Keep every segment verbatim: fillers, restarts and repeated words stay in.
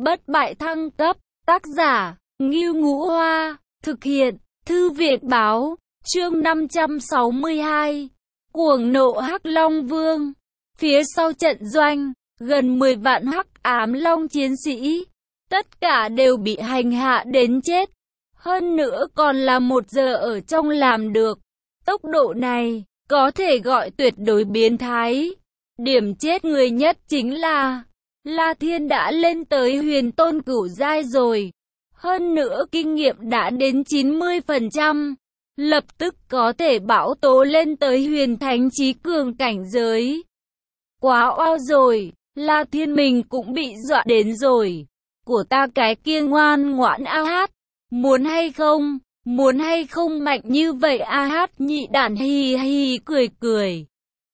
bất bại thăng cấp, tác giả, Ngưu Ngũ Hoa, thực hiện, Thư viện Báo, chương năm trăm sáu mươi hai, cuồng nộ Hắc Long Vương. Phía sau trận doanh, gần mười vạn Hắc Ám Long chiến sĩ, tất cả đều bị hành hạ đến chết. Hơn nữa còn là một giờ ở trong làm được. Tốc độ này, có thể gọi tuyệt đối biến thái. Điểm chết người nhất chính là La Thiên đã lên tới huyền tôn cửu giai rồi. Hơn nữa kinh nghiệm đã đến chín mươi phần trăm. Lập tức có thể bão tố lên tới huyền thánh chí cường cảnh giới. Quá oao rồi, La Thiên mình cũng bị dọa đến rồi. Của ta cái kia ngoan ngoãn a hát. Muốn hay không, muốn hay không mạnh như vậy a hát nhị đản hì hì cười cười.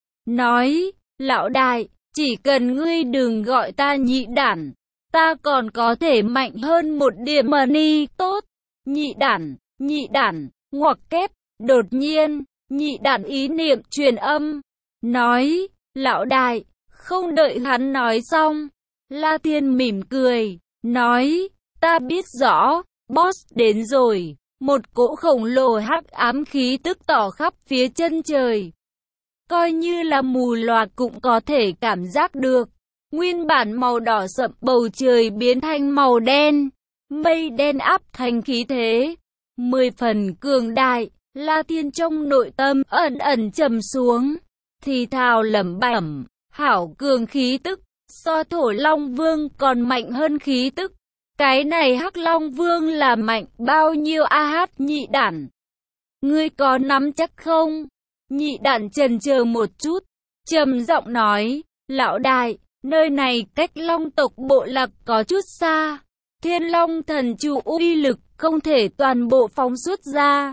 Nói, lão đại, chỉ cần ngươi đừng gọi ta nhị đản, ta còn có thể mạnh hơn một điểm mà ni tốt. Nhị đản, nhị đản, ngoặc kép, đột nhiên, nhị đản ý niệm truyền âm. Nói, lão đại, không đợi hắn nói xong, La Thiên mỉm cười, nói, ta biết rõ. Boss đến rồi, một cỗ khổng lồ hắc ám khí tức tỏ khắp phía chân trời. Coi như là mù loà cũng có thể cảm giác được. Nguyên bản màu đỏ sậm bầu trời biến thành màu đen, mây đen áp thành khí thế. Mười phần cường đại, La Thiên trong nội tâm ẩn ẩn trầm xuống. Thì thào lẩm bẩm, hảo cường khí tức, so Thổ Long Vương còn mạnh hơn khí tức. Cái này Hắc Long Vương là mạnh bao nhiêu a hát nhị đản? Ngươi có nắm chắc không? Nhị đản chần chờ một chút, trầm giọng nói, lão đại, nơi này cách Long tộc bộ lạc có chút xa. Thiên Long thần trụ uy lực không thể toàn bộ phóng xuất ra.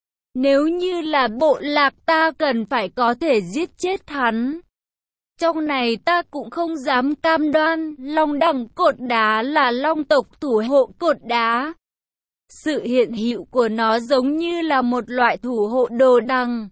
Nếu như là bộ lạc ta cần phải có thể giết chết hắn. Trong này ta cũng không dám cam đoan, Long đẳng cột đá là Long tộc thủ hộ cột đá. Sự hiện hữu của nó giống như là một loại thủ hộ đồ đằng.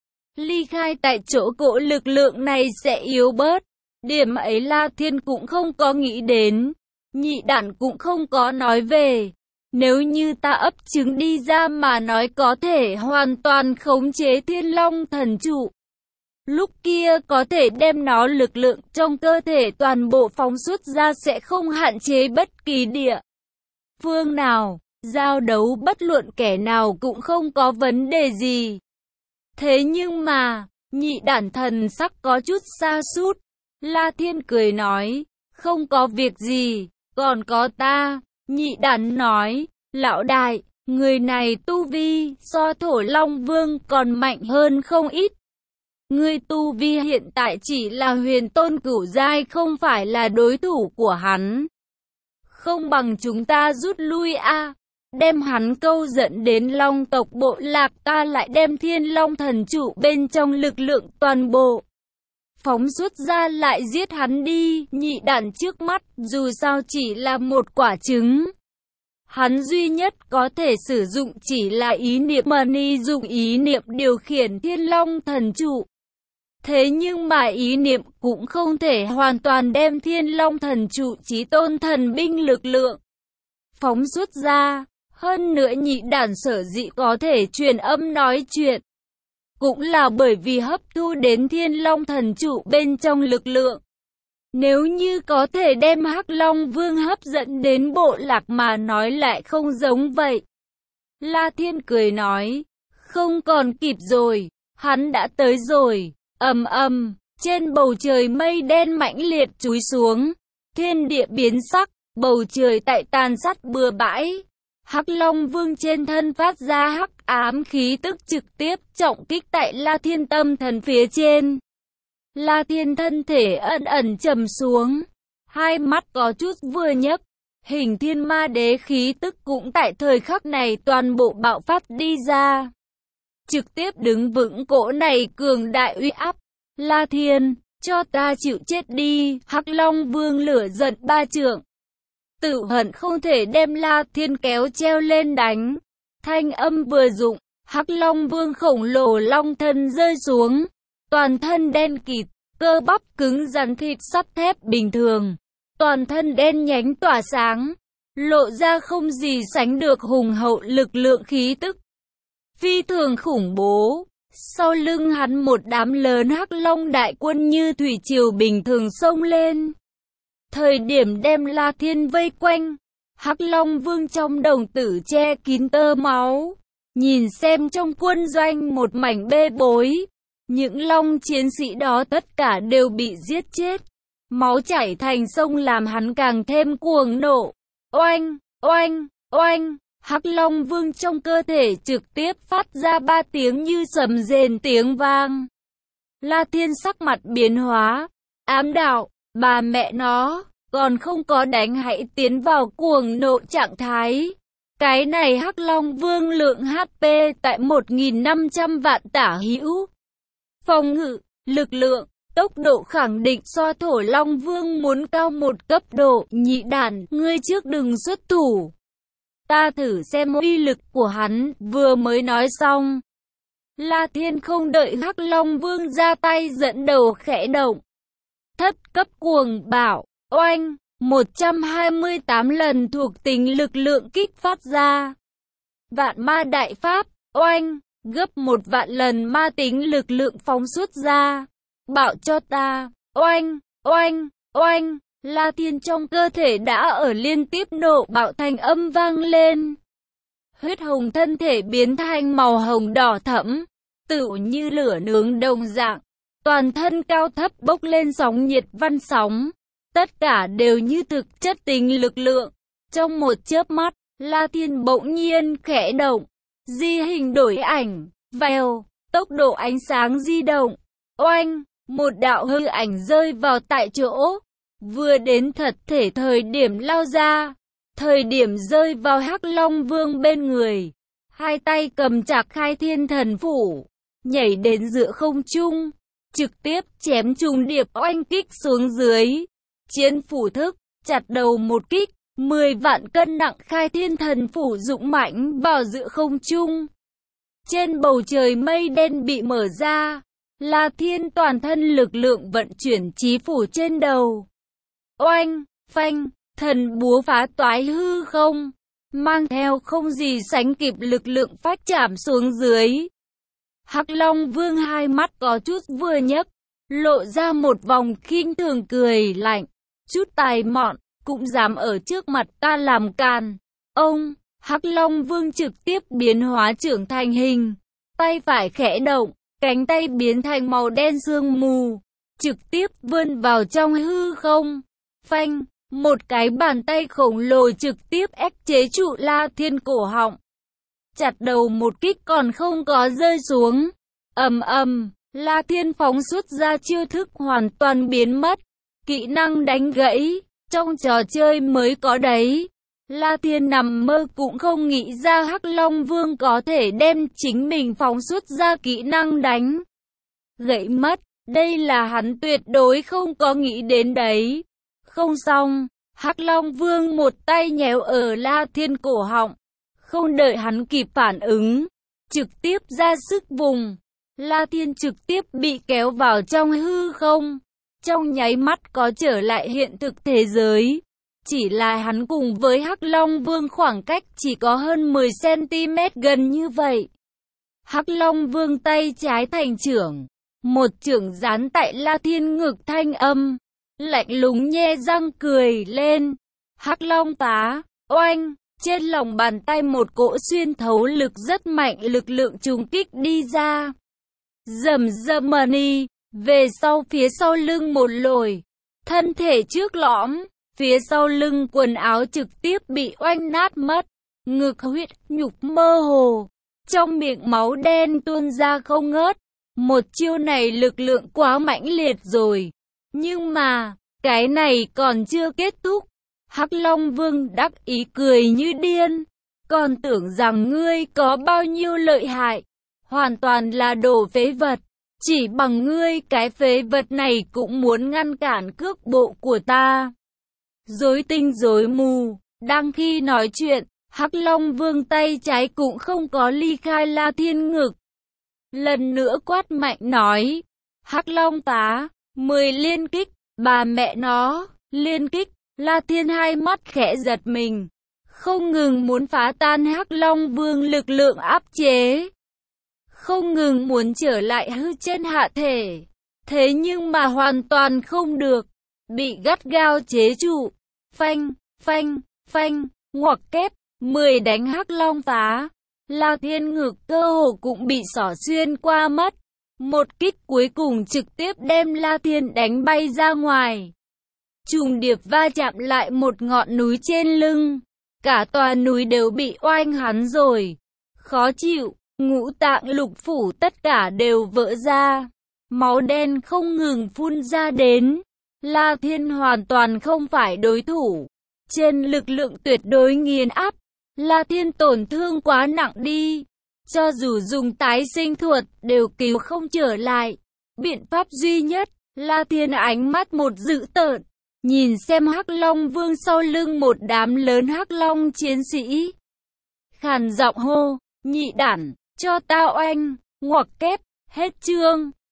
Ly khai tại chỗ cỗ lực lượng này sẽ yếu bớt. Điểm ấy La Thiên cũng không có nghĩ đến. Nhị đản cũng không có nói về. Nếu như ta ấp trứng đi ra mà nói có thể hoàn toàn khống chế Thiên Long thần trụ. Lúc kia có thể đem nó lực lượng trong cơ thể toàn bộ phóng xuất ra sẽ không hạn chế bất kỳ địa phương nào. Giao đấu bất luận kẻ nào cũng không có vấn đề gì. Thế nhưng mà, nhị đản thần sắc có chút sa sút. La Thiên cười nói, không có việc gì, còn có ta. Nhị đản nói, lão đại, người này tu vi so Thổ Long Vương còn mạnh hơn không ít. Ngươi tu vi hiện tại chỉ là huyền tôn cửu giai, không phải là đối thủ của hắn. Không bằng chúng ta rút lui a, đem hắn câu dẫn đến Long tộc bộ lạc, ta lại đem Thiên Long thần trụ bên trong lực lượng toàn bộ phóng xuất ra, lại giết hắn đi. Nhị đản trước mắt dù sao chỉ là một quả trứng. Hắn duy nhất có thể sử dụng chỉ là ý niệm mà ni dùng ý niệm điều khiển Thiên Long thần trụ. Thế nhưng mà ý niệm cũng không thể hoàn toàn đem Thiên Long thần trụ chí tôn thần binh lực lượng phóng xuất ra. Hơn nữa nhị đản sở dĩ có thể truyền âm nói chuyện, cũng là bởi vì hấp thu đến Thiên Long thần trụ bên trong lực lượng. Nếu như có thể đem Hắc Long Vương hấp dẫn đến bộ lạc mà nói lại không giống vậy. La Thiên cười nói, không còn kịp rồi, hắn đã tới rồi. Ầm ầm, trên bầu trời mây đen mãnh liệt chúi xuống, thiên địa biến sắc, bầu trời tại tàn sát bừa bãi. Hắc Long Vương trên thân phát ra hắc ám khí tức trực tiếp trọng kích tại La Thiên tâm thần phía trên. La Thiên thân thể ẩn ẩn trầm xuống, hai mắt có chút vừa nhấc, hình thiên ma đế khí tức cũng tại thời khắc này toàn bộ bạo phát đi ra. Trực tiếp đứng vững cỗ này cường đại uy áp. La Thiên, cho ta chịu chết đi. Hắc Long Vương lửa giận ba trượng, tự hận không thể đem La Thiên kéo treo lên đánh. Thanh âm vừa dụng, Hắc Long Vương khổng lồ long thân rơi xuống, toàn thân đen kịt, cơ bắp cứng rắn thịt sắt thép bình thường. toàn thân đen nhánh tỏa sáng, lộ ra không gì sánh được hùng hậu lực lượng khí tức. Phi thường khủng bố, sau lưng hắn một đám lớn hắc long đại quân như thủy triều bình thường xông lên. Thời điểm đem La Thiên vây quanh, Hắc Long Vương trong đồng tử che kín tơ máu, nhìn xem trong quân doanh một mảnh bê bối. Những long chiến sĩ đó tất cả đều bị giết chết, máu chảy thành sông làm hắn càng thêm cuồng nộ. Oanh, oanh, oanh, Hắc Long Vương trong cơ thể trực tiếp phát ra ba tiếng như sầm rền tiếng vang. La Thiên sắc mặt biến hóa, ám đạo, bà mẹ nó, còn không có đánh hãy tiến vào cuồng nộ trạng thái. Cái này Hắc Long Vương lượng hát pê tại một nghìn năm trăm vạn tả hữu. Phòng ngự, lực lượng, tốc độ khẳng định so Thổ Long Vương muốn cao một cấp độ. Nhị đản, ngươi trước đừng xuất thủ, ta thử xem uy lực của hắn. Vừa mới nói xong, La Thiên không đợi Hắc Long Vương ra tay dẫn đầu khẽ động. Thất cấp cuồng bạo, oanh, một trăm hai mươi tám lần thuộc tính lực lượng kích phát ra. Vạn ma đại pháp, oanh, gấp một vạn lần ma tính lực lượng phóng xuất ra. Bạo cho ta, oanh, oanh, oanh. La Thiên trong cơ thể đã ở liên tiếp nộ bạo thành âm vang lên. Huyết hồng thân thể biến thành màu hồng đỏ thẫm, tựu như lửa nướng đồng dạng. Toàn thân cao thấp bốc lên sóng nhiệt văn sóng. Tất cả đều như thực chất tính lực lượng. Trong một chớp mắt, La Thiên bỗng nhiên khẽ động. Di hình đổi ảnh, vèo, tốc độ ánh sáng di động. Oanh, một đạo hư ảnh rơi vào tại chỗ. Vừa đến thật thể thời điểm lao ra, thời điểm rơi vào Hắc Long Vương bên người, hai tay cầm chặt Khai Thiên Thần Phủ, nhảy đến giữa không trung, trực tiếp chém trùng điệp oanh kích xuống dưới. Chiến phủ thức, chặt đầu một kích, mười vạn cân nặng Khai Thiên Thần Phủ dũng mãnh vào giữa không trung. Trên bầu trời mây đen bị mở ra, La Thiên toàn thân lực lượng vận chuyển chí phủ trên đầu. Oanh, phanh, thần búa phá toái hư không, mang theo không gì sánh kịp lực lượng phách chạm xuống dưới. Hắc Long Vương hai mắt có chút vừa nhấc, lộ ra một vòng khinh thường cười lạnh. Chút tài mọn, cũng dám ở trước mặt ta làm càn. Ông, Hắc Long Vương trực tiếp biến hóa trưởng thành hình. Tay phải khẽ động, cánh tay biến thành màu đen sương mù, trực tiếp vươn vào trong hư không. Phanh, một cái bàn tay khổng lồ trực tiếp ép chế trụ La Thiên cổ họng. Chặt đầu một kích còn không có rơi xuống. Ầm ầm, La Thiên phóng xuất ra chiêu thức hoàn toàn biến mất. Kỹ năng đánh gãy, trong trò chơi mới có đấy. La Thiên nằm mơ cũng không nghĩ ra Hắc Long Vương có thể đem chính mình phóng xuất ra kỹ năng đánh gãy mất. Đây là hắn tuyệt đối không có nghĩ đến đấy. Không xong, Hắc Long Vương một tay nhéo ở La Thiên cổ họng. Không đợi hắn kịp phản ứng, trực tiếp ra sức vùng. La Thiên trực tiếp bị kéo vào trong hư không. Trong nháy mắt có trở lại hiện thực thế giới. Chỉ là hắn cùng với Hắc Long Vương khoảng cách chỉ có hơn mười xăng ti mét gần như vậy. Hắc Long Vương tay trái thành chưởng, một chưởng dán tại La Thiên ngực thanh âm, lạnh lùng nhe răng cười lên. Hắc Long tá, oanh, trên lòng bàn tay một cỗ xuyên thấu lực rất mạnh lực lượng trùng kích đi ra. Rầm rầm mani, về sau phía sau lưng một lồi, thân thể trước lõm. Phía sau lưng quần áo trực tiếp bị oanh nát mất, ngực huyết nhục mơ hồ, trong miệng máu đen tuôn ra không ngớt. Một chiêu này lực lượng quá mãnh liệt rồi. Nhưng mà, cái này còn chưa kết thúc. Hắc Long Vương đắc ý cười như điên. Còn tưởng rằng ngươi có bao nhiêu lợi hại, hoàn toàn là đồ phế vật. Chỉ bằng ngươi cái phế vật này cũng muốn ngăn cản cước bộ của ta. Rối tinh rối mù, đang khi nói chuyện, Hắc Long Vương tay trái cũng không có ly khai La Thiên ngực. Lần nữa quát mạnh nói, Hắc Long tá, mười liên kích, bà mẹ nó, liên kích, La Thiên hai mắt khẽ giật mình, không ngừng muốn phá tan Hắc Long Vương lực lượng áp chế, không ngừng muốn trở lại hư chân hạ thể. Thế nhưng mà hoàn toàn không được, bị gắt gao chế trụ. Phanh, phanh, phanh, ngoặc kép, mười đánh Hắc Long phá. La Thiên ngực cơ hồ cũng bị xỏ xuyên qua mất. Một kích cuối cùng trực tiếp đem La Thiên đánh bay ra ngoài. Trùng điệp va chạm lại một ngọn núi trên lưng. Cả tòa núi đều bị oanh hắn rồi. Khó chịu, ngũ tạng lục phủ tất cả đều vỡ ra. Máu đen không ngừng phun ra đến. La Thiên hoàn toàn không phải đối thủ. Trên lực lượng tuyệt đối nghiền áp. La Thiên tổn thương quá nặng đi. Cho dù dùng tái sinh thuật đều cứu không trở lại. Biện pháp duy nhất, La Thiên ánh mắt một dữ tợn. Nhìn xem Hắc Long Vương sau lưng một đám lớn Hắc Long chiến sĩ. Khàn giọng hô, nhị đản, cho tao oanh, ngoặc kép, hết chương.